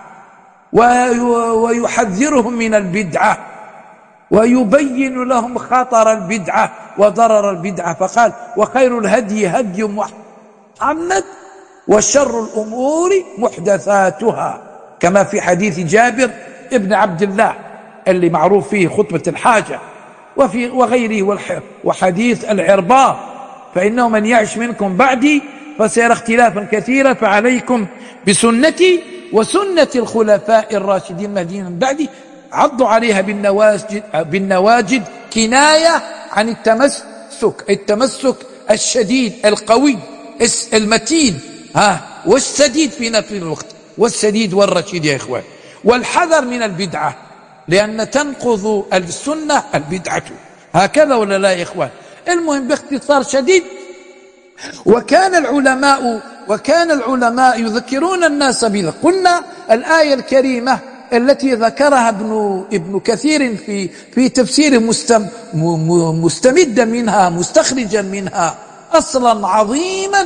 ويحذرهم من البدعة ويبين لهم خطر البدعة وضرر البدعة. فقال: وخير الهدي هدي محمد وشر الأمور محدثاتها، كما في حديث جابر ابن عبد الله اللي معروف فيه خطبة الحاجة، وغيره، وحديث العرباض: فإنه من يعش منكم بعدي فسيرى اختلافا كثيرا، فعليكم بسنتي وسنة الخلفاء الراشدين المهديين من بعدي، عضوا عليها بالنواجد، كناية عن التمسك الشديد القوي المتين والسديد في نفس الوقت، والسديد والرشيد يا إخوان، والحذر من البدعة، لأن تنقض السنة البدعة، هكذا ولا لا يا إخوان؟ المهم باختصار شديد، وكان العلماء يذكرون الناس بذلك. قلنا الآية الكريمة التي ذكرها ابن كثير في تفسير مستمدا منها مستخرجا منها أصلا عظيما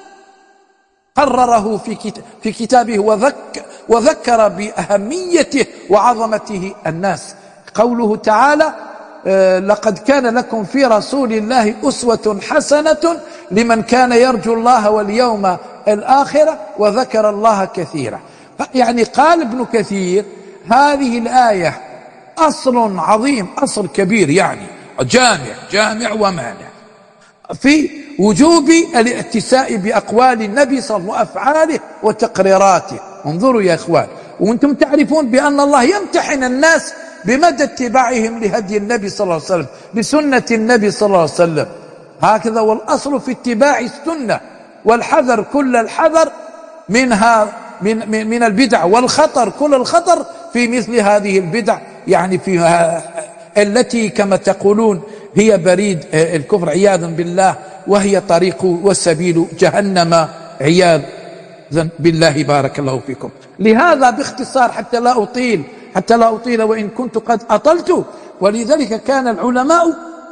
قرره في كتابه وذكر بأهميته وعظمته الناس. قوله تعالى: لقد كان لكم في رسول الله أسوة حسنة لمن كان يرجو الله واليوم الآخرة وذكر الله كثيرا. قال ابن كثير: هذه الآية أصل عظيم، أصل كبير، جامع ومانع في وجوب الائتساء بأقوال النبي صلى الله عليه وسلم وأفعاله وتقريراته. انظروا يا إخوان، وأنتم تعرفون بأن الله يمتحن الناس بمدى اتباعهم لهدي النبي صلى الله عليه وسلم، بسنة النبي صلى الله عليه وسلم، هكذا. والأصل في اتباع السنة، والحذر كل الحذر منها من البدع، والخطر كل الخطر في مثل هذه البدع، فيها التي كما تقولون هي بريد الكفر عياذا بالله، وهي طريق وسبيل جهنم عياذا بالله. بارك الله فيكم. لهذا باختصار حتى لا أطيل وإن كنت قد أطلت، ولذلك كان العلماء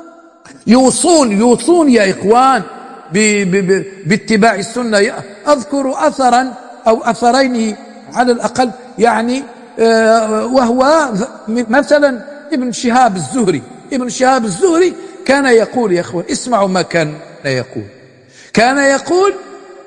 يوصون يا إخوان باتباع السنة. أذكر أثرا أو أثرين على الأقل، وهو مثلا ابن شهاب الزهري كان يقول، يا إخوان اسمعوا ما كان يقول: كان يقول: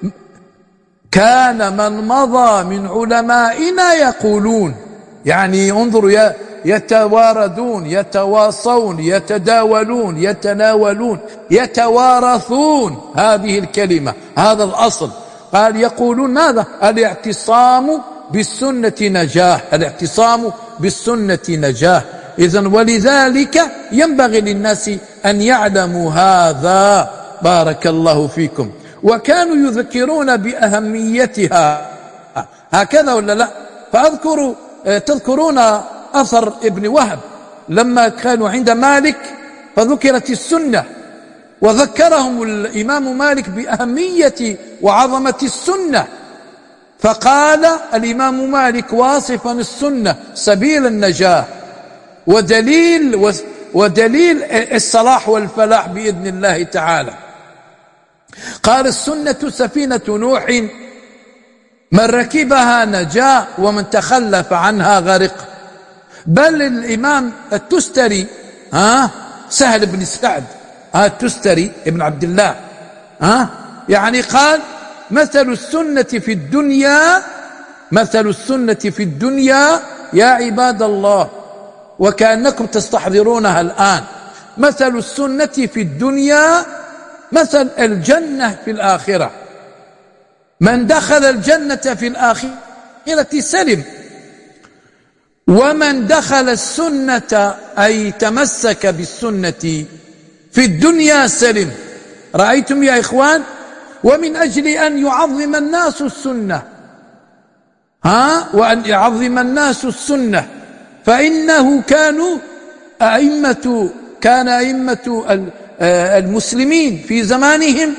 كان من مضى من علمائنا يقولون، يعني انظروا، يتواردون، يتواصون، يتداولون، يتناولون، يتوارثون هذه الكلمة، هذا الأصل. قال يقولون ماذا؟ الاعتصام بالسنة نجاة، الاعتصام بالسنة نجاة. إذن ولذلك ينبغي للناس أن يعلموا هذا. بارك الله فيكم. وكانوا يذكرون بأهميتها، هكذا ولا لا؟ تذكرون أثر ابن وهب لما كانوا عند مالك فذكرت السنة، وذكرهم الإمام مالك بأهمية وعظمة السنة، فقال الإمام مالك واصفا السنة سبيل النجاة ودليل الصلاح والفلاح بإذن الله تعالى. قال: السنة سفينة نوح، من ركبها نجا ومن تخلف عنها غرق. بل الإمام التستري سهل بن سعد التستري ابن عبد الله يعني قال: مثل السنة في الدنيا يا عباد الله، وكأنكم تستحضرونها الآن، مثل السنة في الدنيا مثل الجنة في الآخرة، من دخل الجنة في الآخرة سلم، ومن دخل السنة أي تمسك بالسنة في الدنيا سلم. رأيتم يا إخوان؟ ومن أجل أن يعظم الناس السنة وأن يعظم الناس السنة، فإنه كان أئمة المسلمين في زمانهم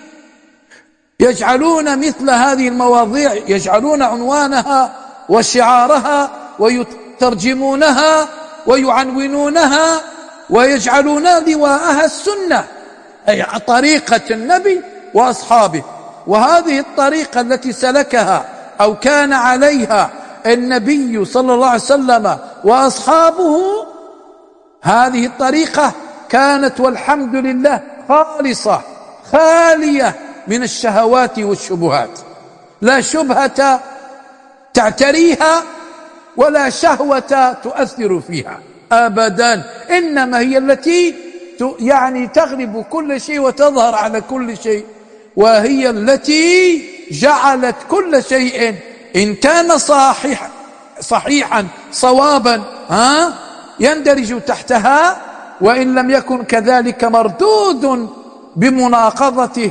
يجعلون مثل هذه المواضيع، يجعلون عنوانها وشعارها ويترجمونها ويعنونونها ويجعلون لواءها السنة، أي طريقة النبي وأصحابه. وهذه الطريقة التي سلكها أو كان عليها النبي صلى الله عليه وسلم وأصحابه، هذه الطريقة كانت والحمد لله خالصة خالية من الشهوات والشبهات، لا شبهة تعتريها ولا شهوة تؤثر فيها أبدا، إنما هي التي يعني تغلب كل شيء وتظهر على كل شيء، وهي التي جعلت كل شيء إن كان صحيحا صوابا يندرج تحتها، وإن لم يكن كذلك مردود بمناقضته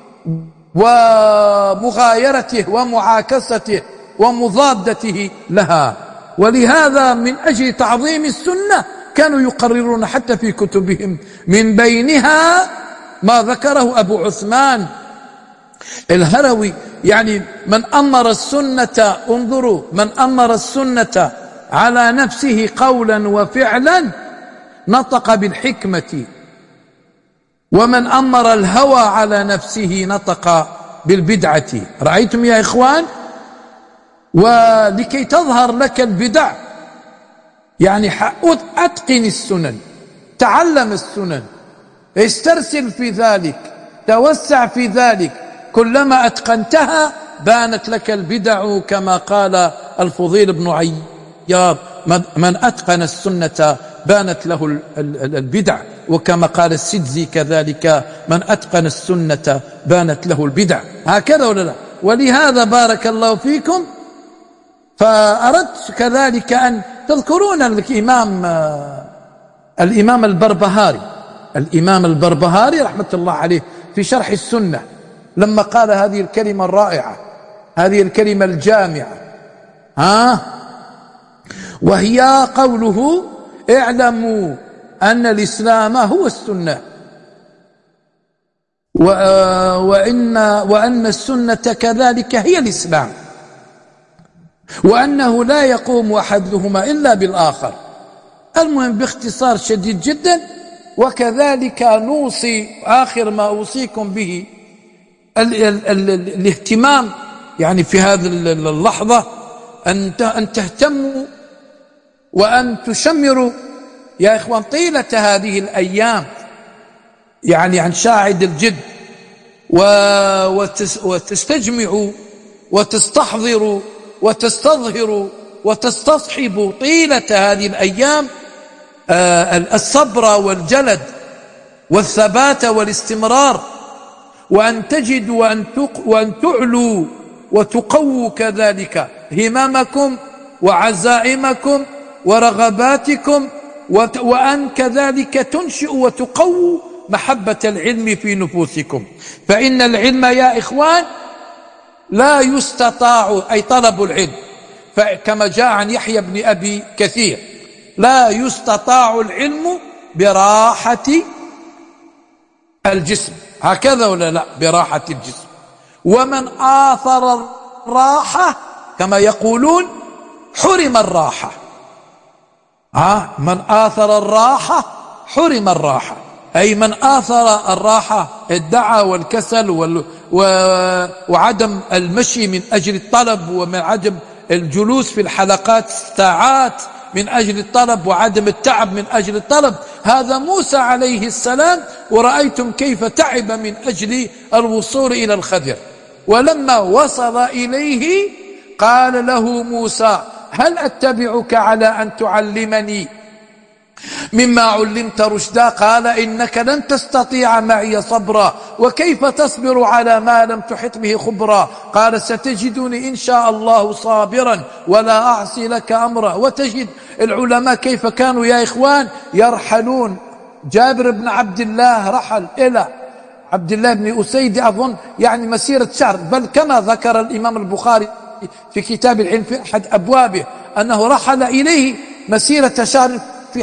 ومغايرته ومعاكسته ومضادته لها. ولهذا من أجل تعظيم السنة كانوا يقررون حتى في كتبهم، من بينها ما ذكره أبو عثمان الهروي، يعني من أمر السنة، انظروا، من أمر السنة على نفسه قولا وفعلا نطق بالحكمة، ومن أمر الهوى على نفسه نطق بالبدعة. رأيتم يا إخوان؟ ولكي تظهر لك البدع يعني أتقن السنن، تعلم السنن، استرسل في ذلك، توسع في ذلك، كلما أتقنتها بانت لك البدع، كما قال الفضيل بن عياض: من أتقن السنة بانت له البدع، وكما قال السدزي كذلك: من أتقن السنة بانت له البدع. هكذا ولا لا؟ ولهذا بارك الله فيكم، فأردت كذلك أن تذكرون الإمام البربهاري رحمة الله عليه في شرح السنة، لما قال هذه الكلمة الرائعة، هذه الكلمة الجامعة، وهي قوله: اعلموا أن الإسلام هو السنة، وأن السنة كذلك هي الإسلام، وأنه لا يقوم أحدهما إلا بالآخر. المهم باختصار شديد جدا. وكذلك نوصي، آخر ما أوصيكم به الاهتمام يعني في هذه اللحظة، أن تهتموا وأن تشمروا يا إخوان طيلة هذه الأيام يعني عن شاعد الجد وتستجمعوا وتستحضروا وتستظهروا وتستصحبوا طيلة هذه الأيام الصبر والجلد والثبات والاستمرار، وأن تجدوا وأن تعلوا وتقووا كذلك هممكم وعزائمكم ورغباتكم، وأن كذلك تنشئوا وتقووا محبة العلم في نفوسكم. فإن العلم يا إخوان لا يستطاع، أي طلب العلم، كما جاء عن يحيى بن أبي كثير: لا يستطاع العلم براحة الجسم. هكذا ولا لا؟ براحة الجسم. ومن آثر الراحة كما يقولون حرم الراحة. من آثر الراحة حرم الراحة، أي من آثر الراحة، الدعى والكسل وعدم المشي من أجل الطلب، ومن عدم الجلوس في الحلقات ساعات من أجل الطلب، وعدم التعب من أجل الطلب. هذا موسى عليه السلام، ورأيتم كيف تعب من أجل الوصول إلى الخضر، ولما وصل إليه قال له موسى: هل أتبعك على أن تعلمني مما علمت رشدا؟ قال: إنك لن تستطيع معي صبرا، وكيف تصبر على ما لم تحط به خبرا؟ قال: ستجدني إن شاء الله صابرا ولا أعصي لك أمرا. وتجد العلماء كيف كانوا يا إخوان يرحلون. جابر بن عبد الله رحل إلى عبد الله بن أسيد أظن يعني مسيرة شهر، بل كما ذكر الإمام البخاري في كتاب العلم في أحد أبوابه أنه رحل إليه مسيرة شهر في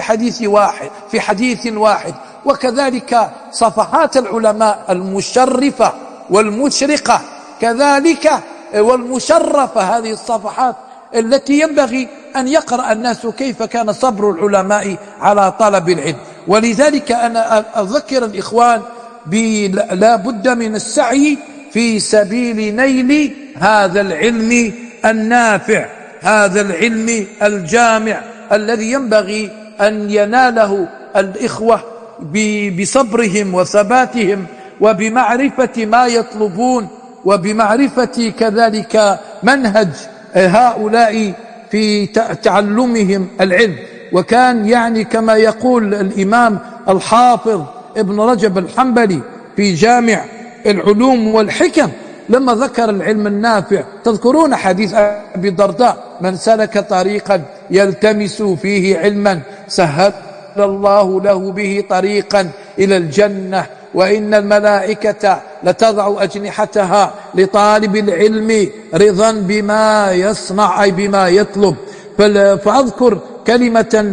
حديث واحد. وكذلك صفحات العلماء المشرفة والمشرقة كذلك والمشرفة، هذه الصفحات التي ينبغي أن يقرأ الناس كيف كان صبر العلماء على طلب العلم. ولذلك أنا أذكر الإخوان لا بد من السعي في سبيل نيل هذا العلم النافع، هذا العلم الجامع الذي ينبغي أن يناله الإخوة بصبرهم وثباتهم وبمعرفة ما يطلبون وبمعرفة كذلك منهج هؤلاء في تعلمهم العلم. وكان يعني كما يقول الإمام الحافظ ابن رجب الحنبلي في جامع العلوم والحكم لما ذكر العلم النافع، تذكرون حديث أبي الدرداء: من سلك طريقا يلتمس فيه علما سهل الله له به طريقا إلى الجنة، وإن الملائكة لتضع أجنحتها لطالب العلم رضا بما يصنع أي بما يطلب. فأذكر كلمة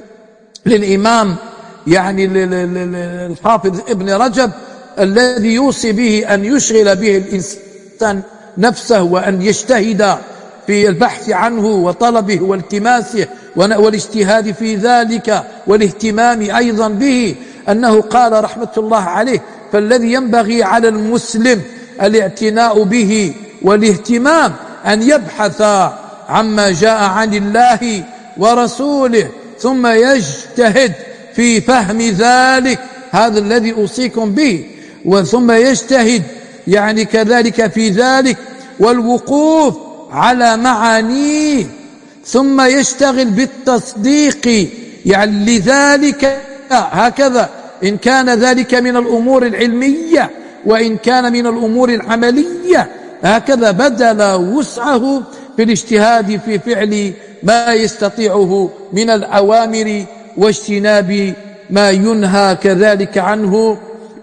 للإمام يعني الحافظ ابن رجب الذي يوصي به أن يشغل به الإنسان نفسه، وأن يجتهد في البحث عنه وطلبه والتماسه والاجتهاد في ذلك والاهتمام أيضا به، أنه قال رحمة الله عليه: فالذي ينبغي على المسلم الاعتناء به والاهتمام أن يبحث عما جاء عن الله ورسوله، ثم يجتهد في فهم ذلك، هذا الذي أوصيكم به، وثم يجتهد يعني كذلك في ذلك والوقوف على معانيه، ثم يشتغل بالتصديق يعني لذلك، هكذا إن كان ذلك من الأمور العلمية وإن كان من الأمور العملية، هكذا بذل وسعه في الاجتهاد في فعل ما يستطيعه من الأوامر واجتناب ما ينهى كذلك عنه.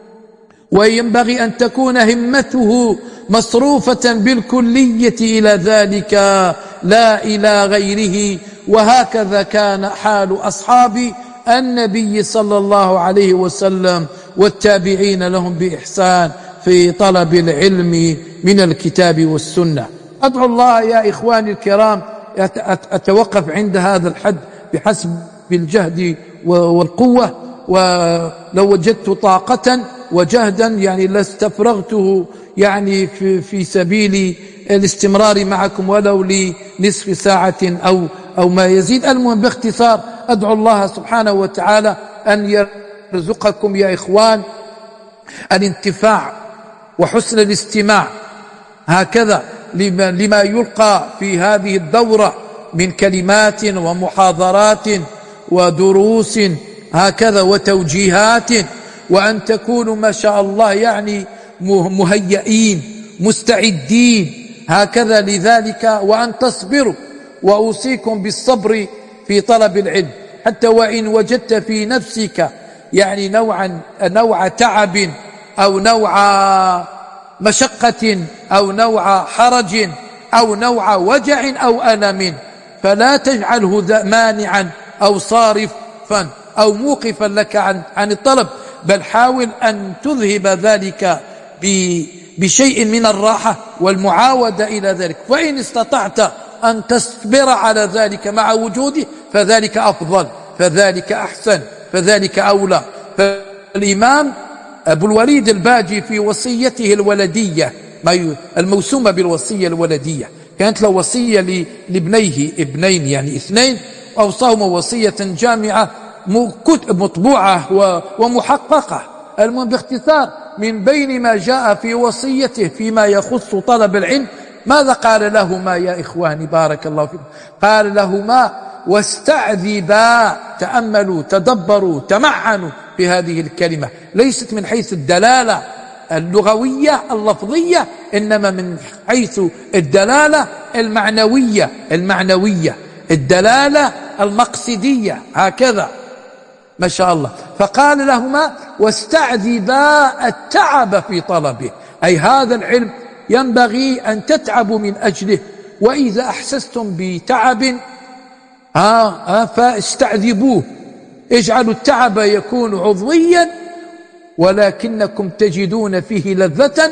وينبغي أن تكون همته مصروفة بالكلية إلى ذلك لا إلى غيره. وهكذا كان حال أصحاب النبي صلى الله عليه وسلم والتابعين لهم بإحسان في طلب العلم من الكتاب والسنة. أدعو الله يا إخواني الكرام، أتوقف عند هذا الحد بحسب الجهد والقوة، ولو وجدت طاقة وجهدا يعني لاستفرغته يعني في سبيل الاستمرار معكم ولو لنصف ساعة أو ما يزيد. المهم باختصار أدعو الله سبحانه وتعالى أن يرزقكم يا إخوان الانتفاع وحسن الاستماع هكذا لما يلقى في هذه الدورة من كلمات ومحاضرات ودروس هكذا وتوجيهات، وأن تكونوا ما شاء الله يعني مهيئين مستعدين هكذا لذلك، وأن تصبروا. وأوصيكم بالصبر في طلب العلم، حتى وإن وجدت في نفسك يعني نوع تعب أو نوع مشقة أو نوع حرج أو نوع وجع أو ألم، فلا تجعله مانعا أو صارفا أو موقفا لك عن الطلب، بل حاول أن تذهب ذلك بشيء من الراحة والمعاودة إلى ذلك. وإن استطعت أن تصبر على ذلك مع وجوده فذلك أفضل، فذلك أحسن، فذلك أولى. فالإمام أبو الوليد الباجي في وصيته الولدية الموسومة بالوصية الولدية، كانت له وصية لابنيه، ابنين يعني اثنين، أوصاهما وصية جامعة مطبوعة ومحققة. المهم باختصار من بين ما جاء في وصيته فيما يخص طلب العلم، ماذا قال لهما يا إخواني بارك الله فيكم؟ قال لهما واستعذبا، تأملوا تدبروا تمعنوا في هذه الكلمة، ليست من حيث الدلالة اللغوية اللفظية، إنما من حيث الدلالة المعنوية الدلالة المقصدية هكذا ما شاء الله. فقال لهما واستعذبا التعب في طلبه، أي هذا العلم ينبغي أن تتعبوا من أجله، وإذا أحسستم بتعب فاستعذبوه، اجعلوا التعب يكون عضويا ولكنكم تجدون فيه لذة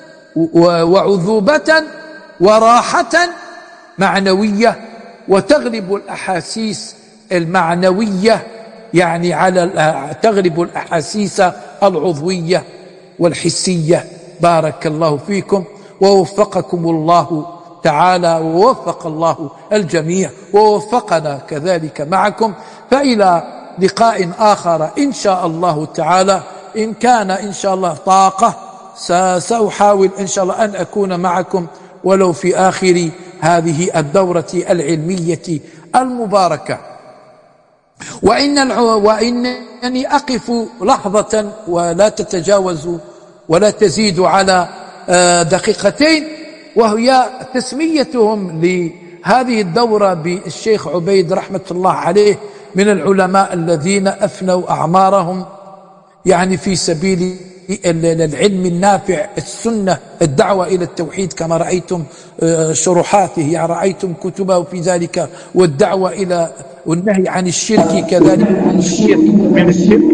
وعذوبة وراحة معنوية، وتغلب الأحاسيس المعنوية يعني تغلب الأحاسيس العضوية والحسية. بارك الله فيكم ووفقكم الله تعالى، ووفق الله الجميع ووفقنا كذلك معكم. فإلى لقاء آخر إن شاء الله تعالى، إن كان إن شاء الله طاقة سأحاول إن شاء الله أن أكون معكم ولو في آخر هذه الدورة العلمية المباركة. وإنني أقف لحظة ولا تتجاوز ولا تزيد على دقيقتين، وهي تسميتهم لهذه الدورة بالشيخ عبيد رحمة الله عليه من العلماء الذين أفنوا أعمارهم يعني في سبيل العلم النافع، السنة، الدعوة إلى التوحيد، كما رأيتم شروحاته، يعني رأيتم كتبه في ذلك، والدعوة إلى والنهي عن الشرك كذلك من الشرك،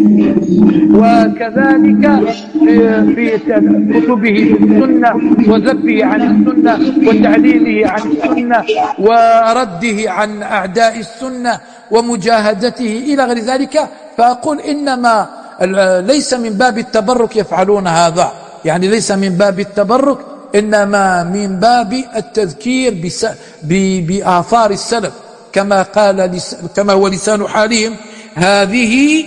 وكذلك في كتبه في السنة وذبه عن السنة وتعليله عن السنة ورده عن أعداء السنة ومجاهدته إلى غير ذلك. فأقول إنما ليس من باب التبرك يفعلون هذا، يعني ليس من باب التبرك، إنما من باب التذكير بآثار السلف، كما هو لسان حالهم: هذه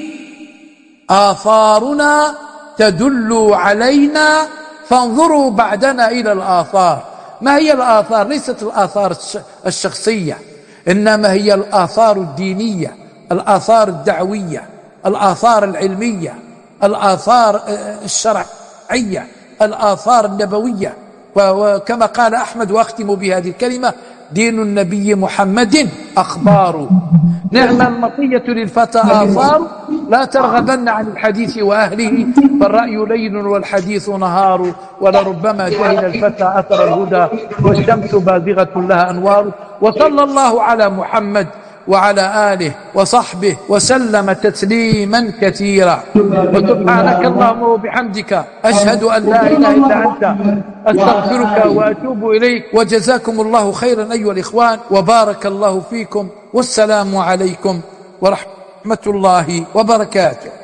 آثارنا تدل علينا فانظروا بعدنا إلى الآثار. ما هي الآثار؟ ليست الآثار الشخصية، إنما هي الآثار الدينية، الآثار الدعوية، الآثار العلمية، الآثار الشرعية، الآثار النبوية. وكما قال أحمد، وأختم بهذه الكلمة: دين النبي محمد أخبار، نعم المطية للفتى آثار، لا ترغبن عن الحديث وأهله، فالرأي ليل والحديث نهار، ولربما جهل الفتى أثر الهدى، والشمس بازغة لها أنوار. وصلى الله على محمد وعلى آله وصحبه وسلم تسليما كثيرا. وسبحانك اللهم وبحمدك أشهد أن لا إله إلا أنت، أستغفرك وأتوب إليك. وجزاكم الله خيرا أيها الإخوان، وبارك الله فيكم، والسلام عليكم ورحمة الله وبركاته.